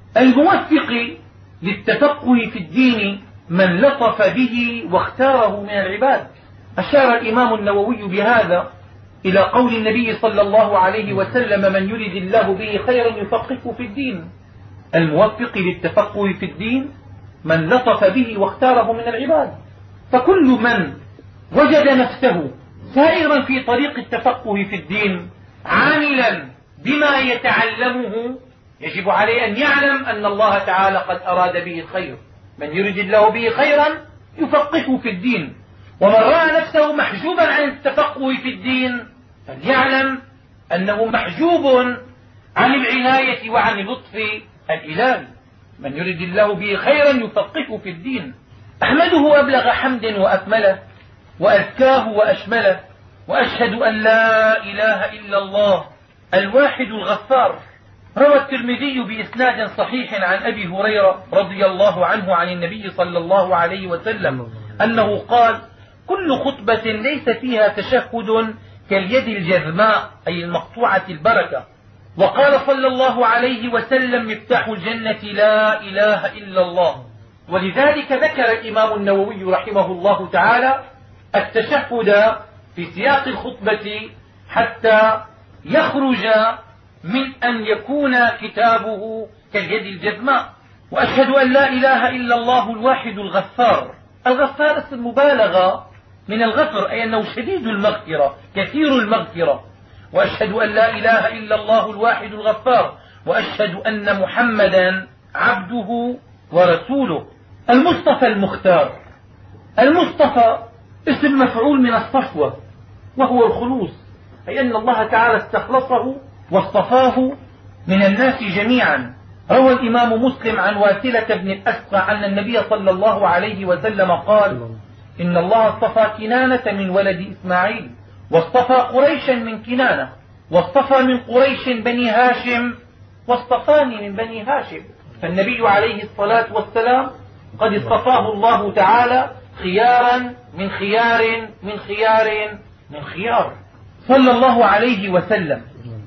الموفق للتفقه في الدين من لطف به واختاره من العباد. أشار الإمام النووي بهذا إلى قول النبي صلى الله عليه وسلم: من يرد الله به خيرا يفقهه في الدين. الموفق للتفقه في الدين من لطف به واختاره من العباد. فكل من وجد نفسه سائرا في طريق التفقه في الدين عاملا بما يتعلمه يجب عليه أن يعلم أن الله تعالى قد أراد به الخير. من يرد الله به خيرا يفقهه في الدين. ومن رأى نفسه محجوبا عن التفقه في الدين فليعلم أنه محجوب عن العناية وعن اللطف الإلهي. من يرد الله به خيرا يفقهه في الدين. أحمده أبلغ حمد وأكمله، وأزكاه وأشمله، وأشهد أن لا إله إلا الله الواحد الغفار. روى الترمذي بإسناد صحيح عن أبي هريرة رضي الله عنه عن النبي صلى الله عليه وسلم أنه قال: كل خطبة ليس فيها تشهد كاليد الجذماء، أي المقطوعة البركة. وقال صلى الله عليه وسلم: مفتاح الجنة لا إله إلا الله. ولذلك ذكر الإمام النووي رحمه الله تعالى التشهد في سياق الخطبة حتى يخرج من أن يكون كتابه كاليد الجذماء. وأشهد أن لا إله إلا الله الواحد الغفار. الغفار اسم مبالغة من الغفر، أي أنه شديد المغفرة كثير المغفرة. وأشهد أن لا إله إلا الله الواحد الغفار، وأشهد أن محمدا عبده ورسوله. المصطفى المختار. المصطفى اسم مفعول من الصفوة، وهو الخلوص، أي أن الله تعالى استخلصه واصطفاه من الناس جميعا. روى الإمام مسلم عن واسلة بن الأسقع أن النبي صلى الله عليه وسلم قال: إن الله اصطفى كنانة من ولد إسماعيل، واصطفى قريشا من كنانة، واصطفى من قريش بني هاشم، واصطفاني من بني هاشم. فالنبي عليه الصلاة والسلام قد اصطفاه الله تعالى خيارا من خيار من خيار من خيار صلى الله عليه وسلم،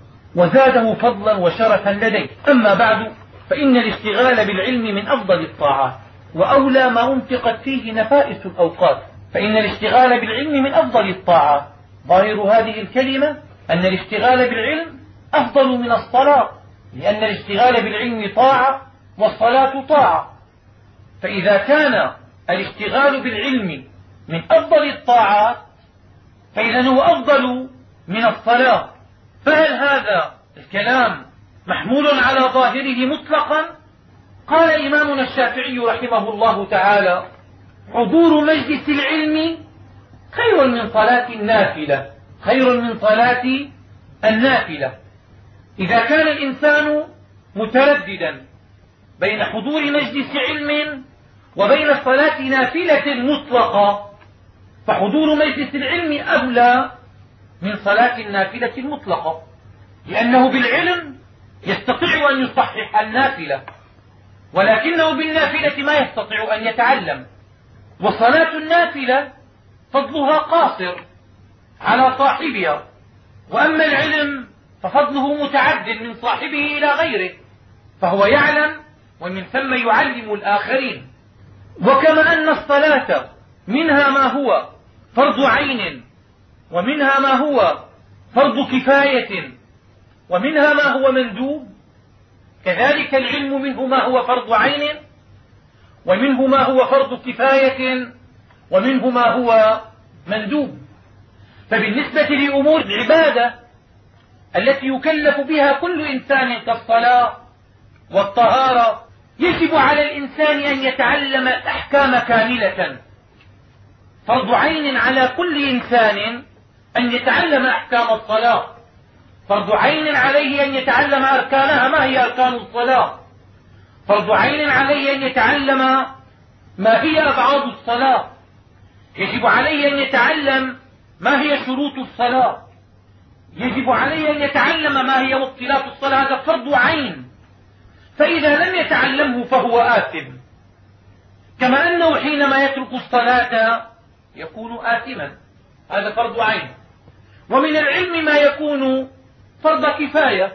وزاده فضلا وشرفا لديه. أما بعد، فإن الاشتغال بالعلم من أفضل الطاعات، وأولى ما أنفقت فيه نفائس الأوقات. فإن الاشتغال بالعلم من أفضل الطاعات. ظاهر هذه الكلمة أن الاشتغال بالعلم أفضل من الصلاة، لأن الاشتغال بالعلم طاعة والصلاة طاعة. فإذا كان الاشتغال بالعلم من أفضل الطاعات فإذا هو أفضل من الصلاة. فهل هذا الكلام محمول على ظاهره مطلقا؟ قال إمامنا الشافعي رحمه الله تعالى: حضور مجلس العلم خير من صلاة النافلة، خير من صلاة النافلة. إذا كان الإنسان مترددا بين حضور مجلس علم وبين صلاة نافلة مطلقة فحضور مجلس العلم أولى من صلاة النافلة المطلقة، لأنه بالعلم يستطيع أن يصحح النافلة، ولكنه بالنافلة ما يستطيع أن يتعلم. وصلاة النافلة فضلها قاصر على صاحبها، وأما العلم ففضله متعد من صاحبه إلى غيره، فهو يعلم ومن ثم يعلم الآخرين. وكما أن الصلاة منها ما هو فرض عين ومنها ما هو فرض كفاية ومنها ما هو مندوب، كذلك العلم منه ما هو فرض عين، ومنه ما هو فرض كفاية، ومنه ما هو مندوب. فبالنسبة لأمور العبادة التي يكلف بها كل إنسان كالصلاة والطهارة، يجب على الإنسان أن يتعلم الأحكام كاملة. فرض عين على كل إنسان أن يتعلم أحكام الصلاة، فرض عين عليه أن يتعلم أركانها، ما هي أركان الصلاة، فرض عين عليه أن يتعلم ما هي أبعاد الصلاة، يجب عليه أن يتعلم ما هي شروط الصلاة، يجب عليه أن يتعلم ما هي مبطلات الصلاة. هذا فرض عين، فإذا لم يتعلمه فهو آثم، كما أنه حينما يترك الصلاة يكون آثما. هذا فرض عين. ومن العلم ما يكون فرض كفاية،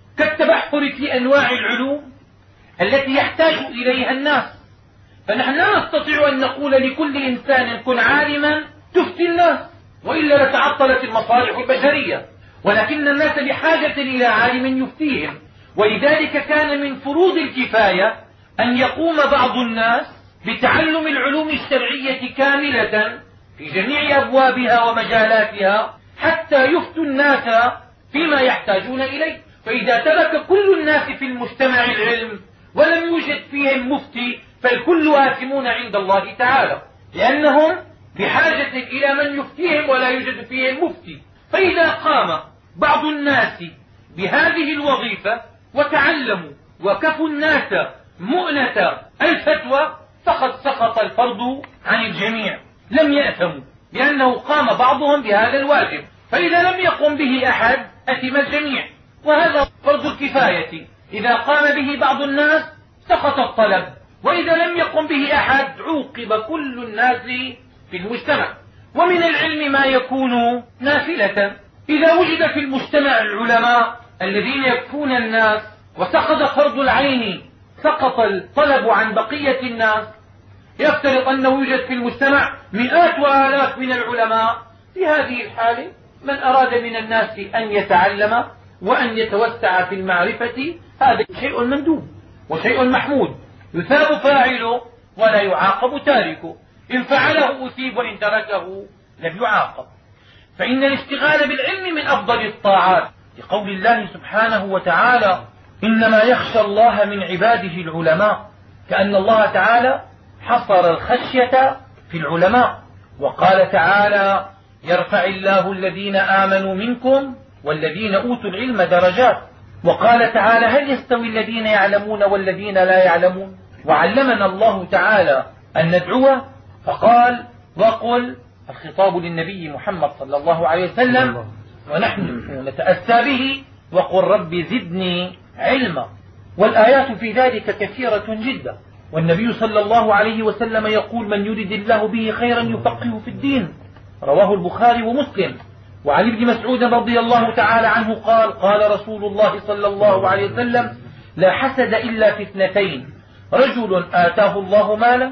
كالتبحر في أنواع العلوم التي يحتاج إليها الناس. فنحن لا نستطيع أن نقول لكل إنسان كن عالما تفتي الناس، وإلا لتعطلت المصالح البشرية، ولكن الناس بحاجة إلى عالم يفتيهم. ولذلك كان من فروض الكفاية أن يقوم بعض الناس بتعلم العلوم الشرعية كاملة في جميع أبوابها ومجالاتها، حتى يفتوا الناس فيما يحتاجون إليه. فإذا ترك كل الناس في المجتمع العلم ولم يوجد فيهم مفتي، فالكل آثمون عند الله تعالى، لأنهم بحاجة إلى من يفتيهم ولا يوجد فيهم مفتي. فإذا قام بعض الناس بهذه الوظيفة وتعلموا وكفوا الناس مؤنة الفتوى، فقد سقط الفرض عن الجميع، لم يأثموا، لأنه قام بعضهم بهذا الواجب. فإذا لم يقم به أحد أثم الجميع. وهذا فرض الكفاية، إذا قام به بعض الناس سقط الطلب، وإذا لم يقم به أحد عوقب كل الناس في المجتمع. ومن العلم ما يكون نافلة، إذا وجد في المجتمع العلماء الذين يكفون الناس وسقط فرض العين، سقط الطلب عن بقية الناس. يفترض أنه يوجد في المجتمع مئات وآلاف من العلماء، في هذه الحالة من أراد من الناس أن يتعلم وأن يتوسع في المعرفة، هذا شيء مندوب وشيء محمود، يثاب فاعله ولا يعاقب تاركه، إن فعله أثيب وإن تركه لم يعاقب. فإن الاشتغال بالعلم من أفضل الطاعات، لقول الله سبحانه وتعالى إنما يخشى الله من عباده العلماء، كأن الله تعالى حصر الخشية في العلماء. وقال تعالى يرفع الله الذين آمنوا منكم والذين أوتوا العلم درجات. وقال تعالى هل يستوي الذين يعلمون والذين لا يعلمون. وعلمنا الله تعالى أن ندعو، فقال وقل، الخطاب للنبي محمد صلى الله عليه وسلم ونحن نتأسى به، وقل رب زدني علما. والآيات في ذلك كثيرة جدا. والنبي صلى الله عليه وسلم يقول من يرد الله به خيرا يفقهه في الدين، رواه البخاري ومسلم. وعن ابن مسعود رضي الله تعالى عنه قال قال رسول الله صلى الله عليه وسلم لا حسد إلا في اثنتين، رجل آتاه الله مالا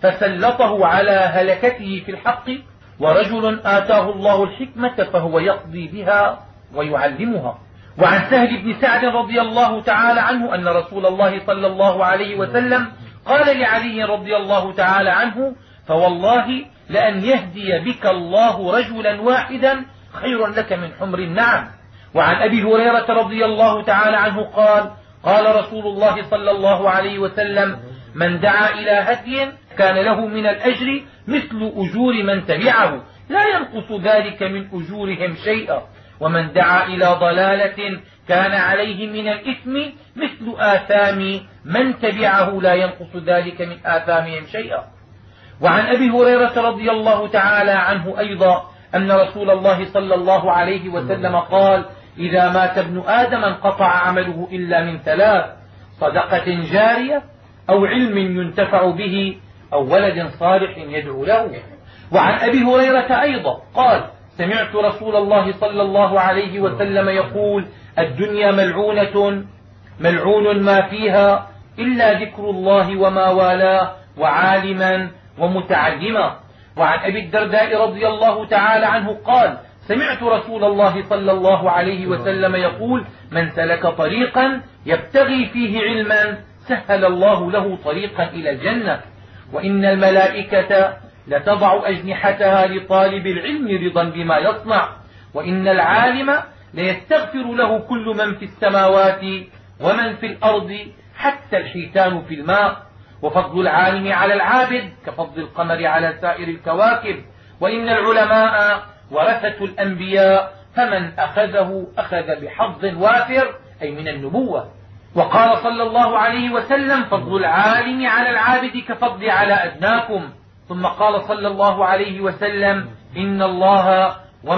فسلطه على هلكته في الحق، ورجل آتاه الله الحكمة فهو يقضي بها ويعلمها. وعن سهل بن سعد رضي الله تعالى عنه أن رسول الله صلى الله عليه وسلم قال لعلي رضي الله تعالى عنه فوالله لأن يهدي بك الله رجلا واحدا خير لك من حمر النعم. وعن أبي هريرة رضي الله تعالى عنه قال قال رسول الله صلى الله عليه وسلم من دعا إلى هدي كان له من الأجر مثل أجور من تبعه لا ينقص ذلك من أجورهم شيئا، ومن دعا إلى ضلالة كان عليه من الإثم مثل آثام من تبعه لا ينقص ذلك من آثامهم شيئا. وعن أبي هريرة رضي الله تعالى عنه أيضا أن رسول الله صلى الله عليه وسلم قال إذا مات ابن آدم انقطع عمله إلا من ثلاث، صدقة جارية أو علم ينتفع به أو ولد صالح يدعو له. وعن أبي هريرة أيضا قال سمعت رسول الله صلى الله عليه وسلم يقول الدنيا ملعونة ملعون ما فيها إلا ذكر الله وما والاه وعالما ومتعلما. وعن أبي الدرداء رضي الله تعالى عنه قال سمعت رسول الله صلى الله عليه وسلم يقول: من سلك طريقا يبتغي فيه علما سهل الله له طريقا إلى الجنة. وإن الملائكة لتضع أجنحتها لطالب العلم رضا بما يصنع. وإن العالم ليستغفر له كل من في السماوات ومن في الأرض حتى الحيتان في الماء. وفضل العالم على العابد كفضل القمر على سائر الكواكب. وإن العلماء ورثة الأنبياء فمن أخذه أخذ بحظ وافر، أي من النبوة. وقال صلى الله عليه وسلم: فضل العالم على العابد كفضل على أدناكم. ثم قال صلى الله عليه وسلم: إن الله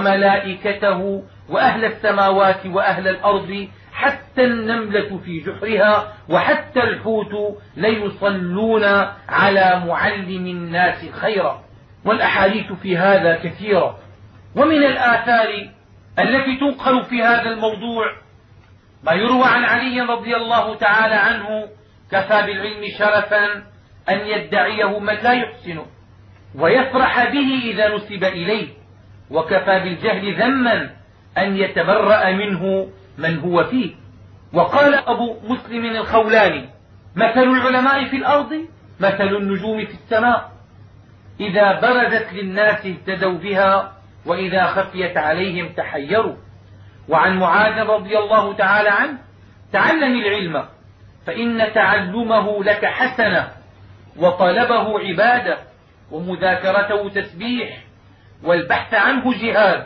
وملائكته وأهل السماوات وأهل الأرض حتى النملة في جحرها وحتى الحوت ليصلون على معلم الناس خيرا. والأحاديث في هذا كثيرة. ومن الآثار التي تنقل في هذا الموضوع ما يروى عن علي رضي الله تعالى عنه: كفى بالعلم شرفا أن يدعيه من لا يحسنه ويفرح به إذا نسب إليه، وكفى بالجهل ذما أن يتبرأ منه من هو فيه. وقال أبو مسلم الخولاني: مثل العلماء في الأرض مثل النجوم في السماء، إذا برزت للناس اهتدوا بها وإذا خفيت عليهم تحيروا. وعن معاذ رضي الله تعالى عنه: تعلم العلم فإن تعلمه لك حسنة، وطلبه عبادة، ومذاكرته تسبيح، والبحث عنه جهاد،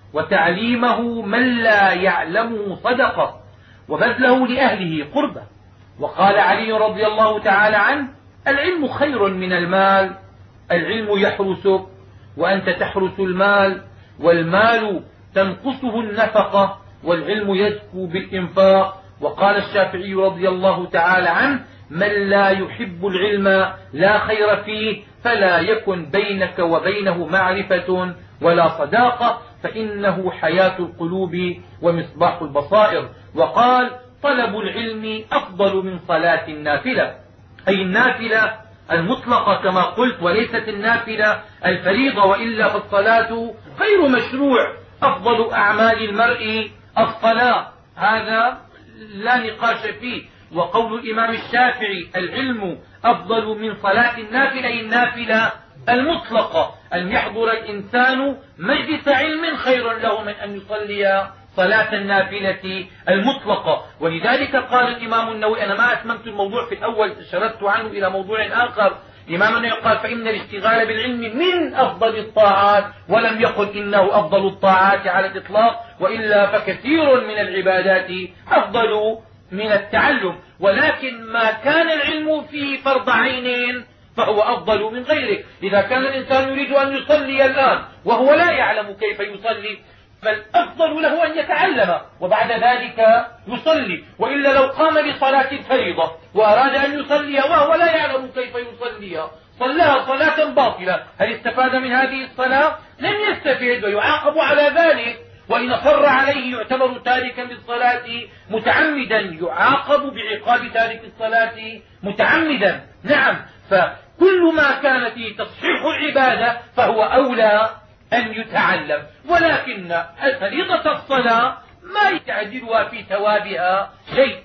وتعليمه من لا يعلمه صدقة، وبذله لأهله قربة. وقال علي رضي الله تعالى عنه: العلم خير من المال، العلم يحرسك وأنت تحرس المال، والمال تنقصه النفقة، والعلم يزكو بالإنفاق. وقال الشافعي رضي الله تعالى عنه: من لا يحب العلم لا خير فيه، فلا يكن بينك وبينه معرفة ولا صداقة، فإنه حياة القلوب ومصباح البصائر. وقال: طلب العلم أفضل من صلاة النافلة، أي النافلة المطلقة كما قلت، وليست النافلة الفريضة، وإلا فالصلاة غير مشروع. أفضل أعمال المرء الصلاة، هذا لا نقاش فيه. وقول الإمام الشافعي: العلم أفضل من صلاة النافلة، أي النافلة المطلقة، أن يحضر الإنسان مجلس علم خير له من أن يصلي صلاة النافلة المطلقة. ولذلك قال الإمام النووي، أنا ما أتممت الموضوع في الأول، شردت عنه إلى موضوع آخر. الإمام النووي قال: فإن الاشتغال بالعلم من أفضل الطاعات، ولم يقل إنه أفضل الطاعات على الإطلاق، وإلا فكثير من العبادات أفضل من التعلم. ولكن ما كان العلم فيه فرض عين فهو أفضل من غيره. إذا كان الإنسان يريد أن يصلي الآن وهو لا يعلم كيف يصلي، فالأفضل له أن يتعلم وبعد ذلك يصلي. وإلا لو قام بصلاة الفريضة وأراد أن يصلي وهو لا يعلم كيف يصليها، صلاها صلاة باطلة، هل استفاد من هذه الصلاة؟ لم يستفيد، ويعاقب على ذلك. وإن أصر عليه يعتبر تاركا للصلاة متعمدا، يعاقب بعقاب تارك الصلاة متعمدا. نعم، فكل ما كان فيه تصحيح العبادة فهو أولى أن يتعلم. ولكن فريضة الصلاة ما يتعدلها في ثوابها شيء،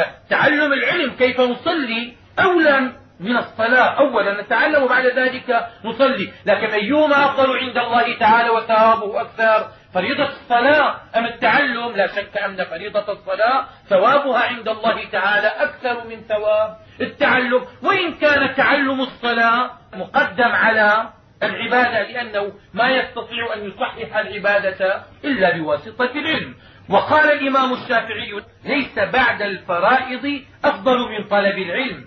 فتعلم العلم كيف نصلي أولى من الصلاة. أولا نتعلم وبعد ذلك نصلي. لكن أيهما أفضل عند الله تعالى وثوابه أكثر، فريضة الصلاة أم التعلم؟ لا شك أن فريضة الصلاة ثوابها عند الله تعالى أكثر من ثواب التعلم، وإن كان تعلم الصلاة مقدم على العبادة، لأنه ما يستطيع أن يصحح العبادة إلا بواسطة العلم. وقال الإمام الشافعي: ليس بعد الفرائض أفضل من طلب العلم.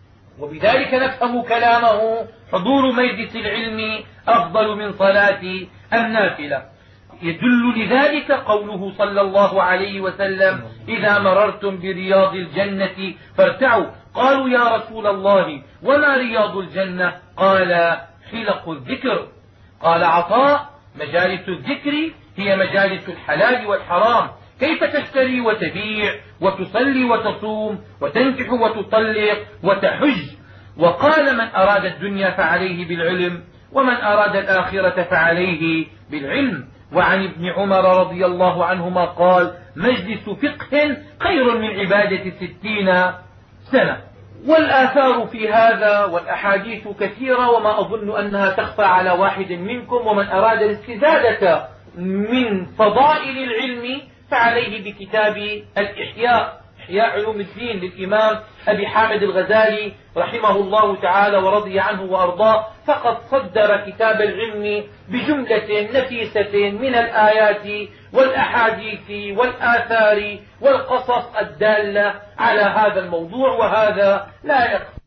وبذلك نفهم كلامه: حضور مجلس العلم أفضل من صلاة النافلة. يدل لذلك قوله صلى الله عليه وسلم: إذا مررتم برياض الجنة فارتعوا. قالوا: يا رسول الله وما رياض الجنة؟ قال: حلق الذكر. قال عطاء: مجالس الذكر هي مجالس الحلال والحرام، كيف تشتري وتبيع وتصلي وتصوم وتنكح وتطلق وتحج. وقال: من أراد الدنيا فعليه بالعلم، ومن أراد الآخرة فعليه بالعلم. وعن ابن عمر رضي الله عنهما قال: مجلس فقه خير من عبادة 60 سنة. والآثار في هذا والأحاديث كثيرة، وما أظن أنها تخفى على واحد منكم، ومن أراد الاستزادة من فضائل العلم فعليه بكتاب الإحياء، إحياء علوم الدين للإمام أبي حامد الغزالي رحمه الله تعالى ورضي عنه وأرضاه، فقد صدر كتاب العلم بجملة نفيسة من الآيات والأحاديث والآثار والقصص الدالة على هذا الموضوع، وهذا لا يخفى